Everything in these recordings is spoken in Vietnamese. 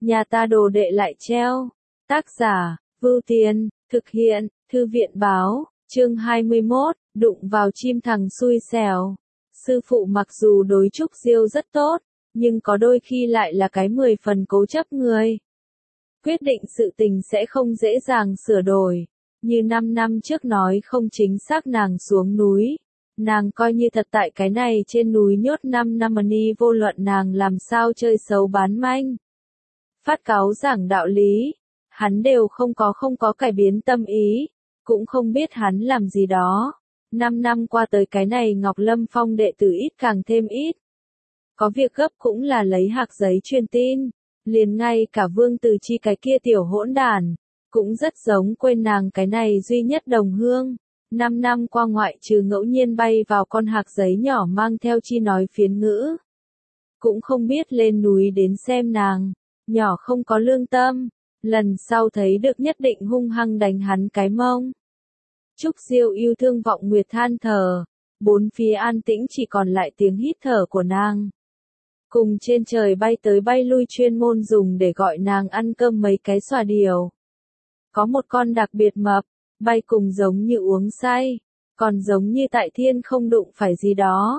nhà ta đồ đệ lại treo. Tác giả, Vưu Tiên, thực hiện, Thư viện báo, chương 21, đụng vào chim thằng xui xẻo. Sư phụ mặc dù đối Trúc Diêu rất tốt, nhưng có đôi khi lại là cái 10 phần cố chấp người. Quyết định sự tình sẽ không dễ dàng sửa đổi. Như 5 năm trước nói không chính xác nàng xuống núi. Nàng coi như thật tại cái này trên núi nhốt 5 năm ni vô luận nàng làm sao chơi xấu bán manh. Phát cáo giảng đạo lý, hắn đều không có cải biến tâm ý, cũng không biết hắn làm gì đó. 5 năm qua tới cái này Ngọc Lâm Phong đệ tử ít càng thêm ít. Có việc gấp cũng là lấy hạc giấy truyền tin, liền ngay cả Vương Từ Chi cái kia tiểu hỗn đản, cũng rất giống quên nàng cái này duy nhất đồng hương. 5 năm qua ngoại trừ ngẫu nhiên bay vào con hạc giấy nhỏ mang theo chi nói phiến ngữ. Cũng không biết lên núi đến xem nàng, nhỏ không có lương tâm, lần sau thấy được nhất định hung hăng đánh hắn cái mông. Trúc Diêu yêu thương vọng nguyệt than thở, bốn phía an tĩnh chỉ còn lại tiếng hít thở của nàng. Cùng trên trời bay tới bay lui chuyên môn dùng để gọi nàng ăn cơm mấy cái xòa điều. Có một con đặc biệt mập, bay cùng giống như uống say, còn giống như tại thiên không đụng phải gì đó.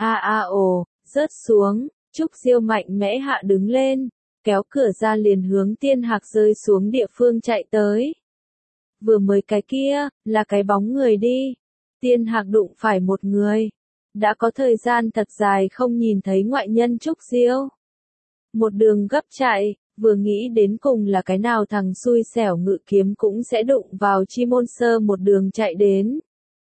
Ồ, rớt xuống, Trúc Diêu mạnh mẽ hạ đứng lên, kéo cửa ra liền hướng Tiên Hạc rơi xuống địa phương chạy tới. Vừa mới cái kia, là cái bóng người đi. Tiên Hạc đụng phải một người. Đã có thời gian thật dài không nhìn thấy ngoại nhân Trúc Diêu. Một đường gấp chạy, vừa nghĩ đến cùng là cái nào thằng xui xẻo ngự kiếm cũng sẽ đụng vào Chi Môn Sơ một đường chạy đến.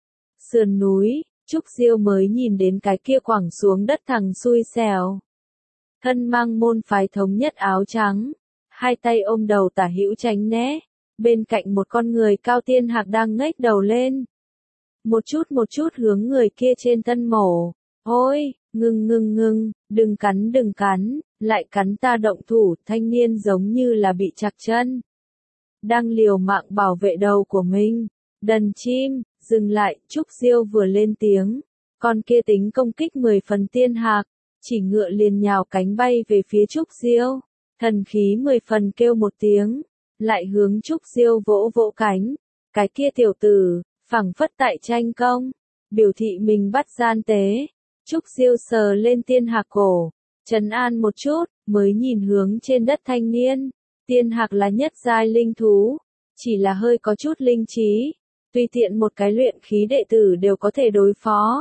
Sườn núi, Trúc Diêu mới nhìn đến cái kia quẳng xuống đất thằng xui xẻo. Thân mang môn phái thống nhất áo trắng, hai tay ôm đầu tả hữu tránh né, bên cạnh một con người cao Tiên Hạc đang ngếch đầu lên. Một chút hướng người kia trên thân mổ. Ôi, ngừng, đừng cắn, lại cắn ta động thủ, thanh niên giống như là bị chặt chân. Đang liều mạng bảo vệ đầu của mình. Đần chim, dừng lại, Trúc Diêu vừa lên tiếng. Con kia tính công kích 10 phần Tiên Hạc, chỉ ngựa liền nhào cánh bay về phía Trúc Diêu. Thần khí 10 phần kêu một tiếng, lại hướng Trúc Diêu vỗ vỗ cánh. Cái kia tiểu tử, phảng phất tại tranh công, biểu thị mình bắt gian tế. Trúc Diêu sờ lên Tiên Hạc cổ, trấn an một chút, mới nhìn hướng trên đất thanh niên. Tiên Hạc là nhất giai linh thú, chỉ là hơi có chút linh trí, tùy tiện một cái luyện khí đệ tử đều có thể đối phó.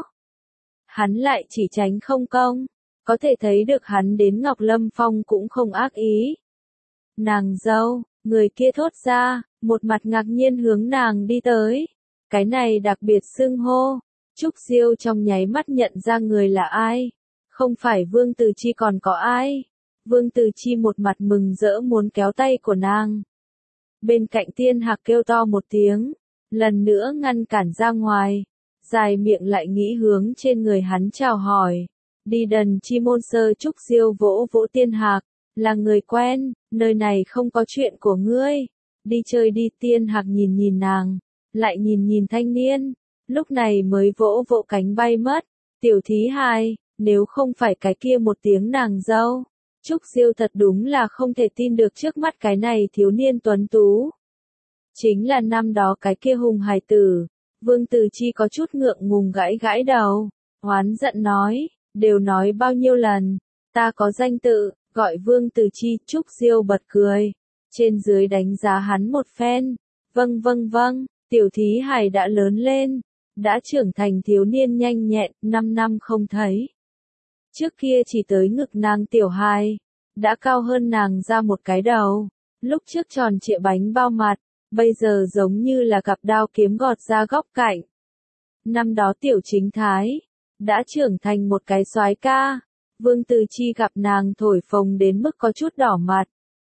Hắn lại chỉ tránh không công, có thể thấy được hắn đến Ngọc Lâm Phong cũng không ác ý. Nàng dâu, người kia thốt ra, một mặt ngạc nhiên hướng nàng đi tới. Cái này đặc biệt xưng hô. Trúc Diêu trong nháy mắt nhận ra người là ai. Không phải Vương Từ Chi còn có ai. Vương Từ Chi một mặt mừng rỡ muốn kéo tay của nàng. Bên cạnh Tiên Hạc kêu to một tiếng, lần nữa ngăn cản ra ngoài. Dài miệng lại nghĩ hướng trên người hắn chào hỏi. Đi đần Chi Môn Sơ. Trúc Diêu vỗ vỗ Tiên Hạc, là người quen, nơi này không có chuyện của ngươi. Đi chơi đi. Tiên Hạc nhìn nàng, lại nhìn thanh niên, lúc này mới vỗ vỗ cánh bay mất. Tiểu thí hài, nếu không phải cái kia một tiếng nàng dâu, Trúc Diêu thật đúng là không thể tin được trước mắt cái này thiếu niên tuấn tú. Chính là năm đó cái kia hùng hài tử. Vương Từ Chi có chút ngượng ngùng gãi đầu, oán giận nói, đều nói bao nhiêu lần, ta có danh tự, gọi Vương Từ Chi. Trúc Diêu bật cười, trên dưới đánh giá hắn một phen. Vâng, tiểu thí hài đã lớn lên, đã trưởng thành thiếu niên nhanh nhẹn, 5 năm không thấy. Trước kia chỉ tới ngực nàng tiểu hài, đã cao hơn nàng ra một cái đầu, lúc trước tròn trịa bánh bao mặt, bây giờ giống như là cặp đao kiếm gọt ra góc cạnh. Năm đó tiểu chính thái, đã trưởng thành một cái soái ca. Vương Từ Chi gặp nàng thổi phồng đến mức có chút đỏ mặt.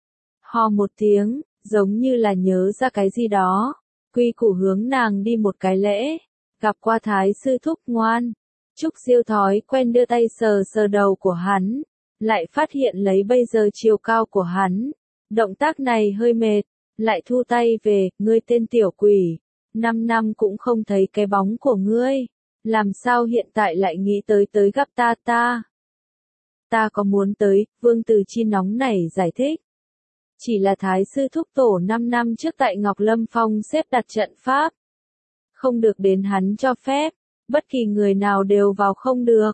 Ho một tiếng, giống như là nhớ ra cái gì đó. Quy củ hướng nàng đi một cái lễ, gặp qua thái sư thúc ngoan. Trúc Diêu thói quen đưa tay sờ đầu của hắn, lại phát hiện lấy bây giờ chiều cao của hắn. Động tác này hơi mệt, lại thu tay về, ngươi tên tiểu quỷ, 5 năm cũng không thấy cái bóng của ngươi, làm sao hiện tại lại nghĩ tới gặp ta? Ta có muốn tới, Vương Từ Chi nóng nảy giải thích. Chỉ là Thái sư thúc tổ 5 năm trước tại Ngọc Lâm Phong xếp đặt trận pháp. Không được đến hắn cho phép, bất kỳ người nào đều vào không được.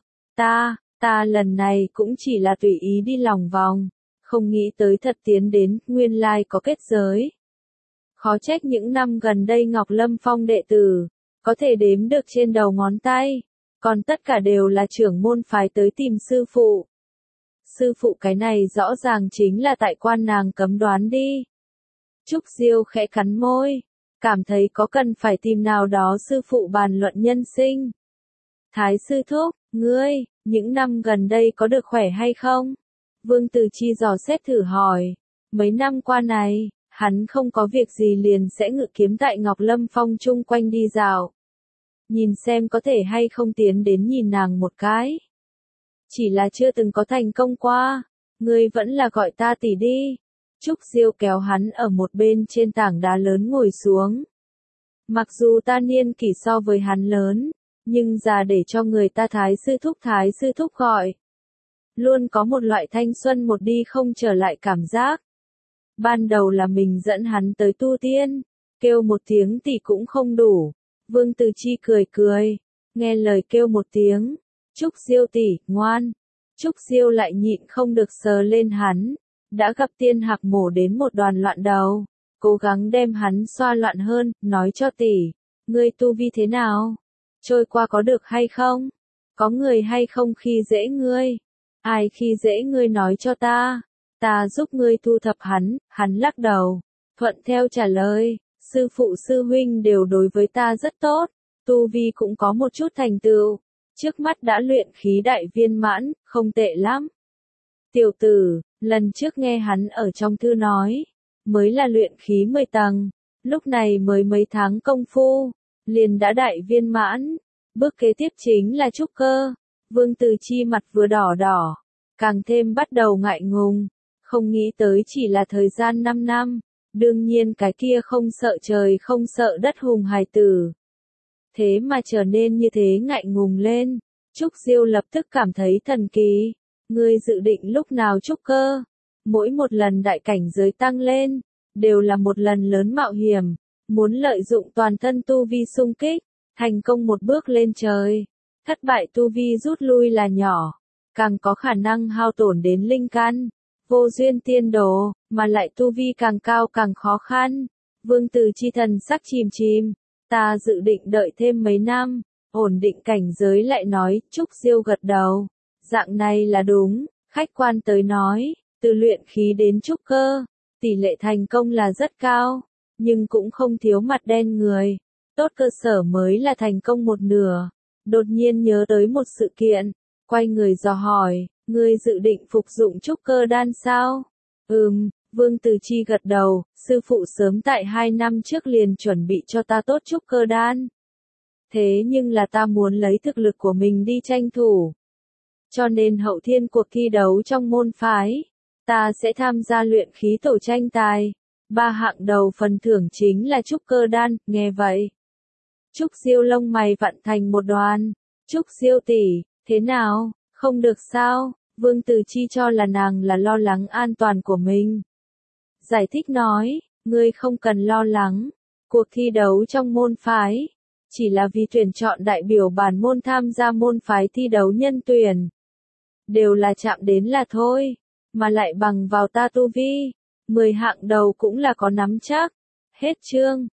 Ta lần này cũng chỉ là tùy ý đi lòng vòng, không nghĩ tới thật tiến đến, nguyên lai có kết giới. Khó trách những năm gần đây Ngọc Lâm Phong đệ tử, có thể đếm được trên đầu ngón tay, còn tất cả đều là trưởng môn phái tới tìm sư phụ. Sư phụ cái này rõ ràng chính là tại quan nàng cấm đoán đi. Trúc Diêu khẽ cắn môi, cảm thấy có cần phải tìm nào đó sư phụ bàn luận nhân sinh. Thái sư thúc, ngươi, những năm gần đây có được khỏe hay không? Vương Từ Chi dò xét thử hỏi. Mấy năm qua này, hắn không có việc gì liền sẽ ngự kiếm tại Ngọc Lâm Phong chung quanh đi dạo. Nhìn xem có thể hay không tiến đến nhìn nàng một cái. Chỉ là chưa từng có thành công qua, ngươi vẫn là gọi ta tỷ đi. Trúc Diêu kéo hắn ở một bên trên tảng đá lớn ngồi xuống. Mặc dù ta niên kỷ so với hắn lớn, nhưng già để cho người ta Thái sư thúc gọi. Luôn có một loại thanh xuân một đi không trở lại cảm giác. Ban đầu là mình dẫn hắn tới tu tiên, kêu một tiếng tỷ cũng không đủ. Vương Từ Chi cười cười, nghe lời kêu một tiếng, Trúc Diêu tỷ, ngoan. Trúc Diêu lại nhịn không được sờ lên hắn, đã gặp tiên hạc mổ đến một đoàn loạn đầu, cố gắng đem hắn xoa loạn hơn, nói cho tỷ, ngươi tu vi thế nào? Trôi qua có được hay không? Có người hay không khi dễ ngươi? Ai khi dễ ngươi nói cho ta giúp ngươi thu thập hắn lắc đầu, thuận theo trả lời, sư phụ sư huynh đều đối với ta rất tốt, tu vi cũng có một chút thành tựu, trước mắt đã luyện khí đại viên mãn, không tệ lắm. Tiểu tử, lần trước nghe hắn ở trong thư nói, mới là luyện khí 10 tầng, lúc này mới mấy tháng công phu, liền đã đại viên mãn, bước kế tiếp chính là trúc cơ. Vương Từ Chi mặt vừa đỏ đỏ, càng thêm bắt đầu ngại ngùng, không nghĩ tới chỉ là thời gian 5 năm, đương nhiên cái kia không sợ trời không sợ đất hùng hài tử. Thế mà trở nên như thế ngại ngùng lên, Trúc Diêu lập tức cảm thấy thần kỳ, ngươi dự định lúc nào trúc cơ? Mỗi một lần đại cảnh giới tăng lên, đều là một lần lớn mạo hiểm, muốn lợi dụng toàn thân tu vi xung kích, thành công một bước lên trời. Thất bại tu vi rút lui là nhỏ, càng có khả năng hao tổn đến linh căn, vô duyên tiên đồ, mà lại tu vi càng cao càng khó khăn. Vương Từ Chi thần sắc chìm chìm, ta dự định đợi thêm mấy năm, ổn định cảnh giới lại nói, Trúc Diêu gật đầu, dạng này là đúng, khách quan tới nói, từ luyện khí đến trúc cơ, tỷ lệ thành công là rất cao, nhưng cũng không thiếu mặt đen người, tốt cơ sở mới là thành công một nửa. Đột nhiên nhớ tới một sự kiện, quay người dò hỏi, ngươi dự định phục dụng trúc cơ đan sao? Vương Từ Chi gật đầu, sư phụ sớm tại 2 năm trước liền chuẩn bị cho ta tốt trúc cơ đan. Thế nhưng là ta muốn lấy thực lực của mình đi tranh thủ. Cho nên hậu thiên cuộc thi đấu trong môn phái, ta sẽ tham gia luyện khí tổ tranh tài. 3 hạng đầu phần thưởng chính là trúc cơ đan, nghe vậy. Trúc Diêu lông mày vặn thành một đoàn. Trúc Diêu tỷ, thế nào, không được sao? Vương Từ Chi cho là nàng là lo lắng an toàn của mình. Giải thích nói, ngươi không cần lo lắng, cuộc thi đấu trong môn phái, chỉ là vì tuyển chọn đại biểu bản môn tham gia môn phái thi đấu nhân tuyển. Đều là chạm đến là thôi, mà lại bằng vào ta tu vi, 10 hạng đầu cũng là có nắm chắc. Hết chương.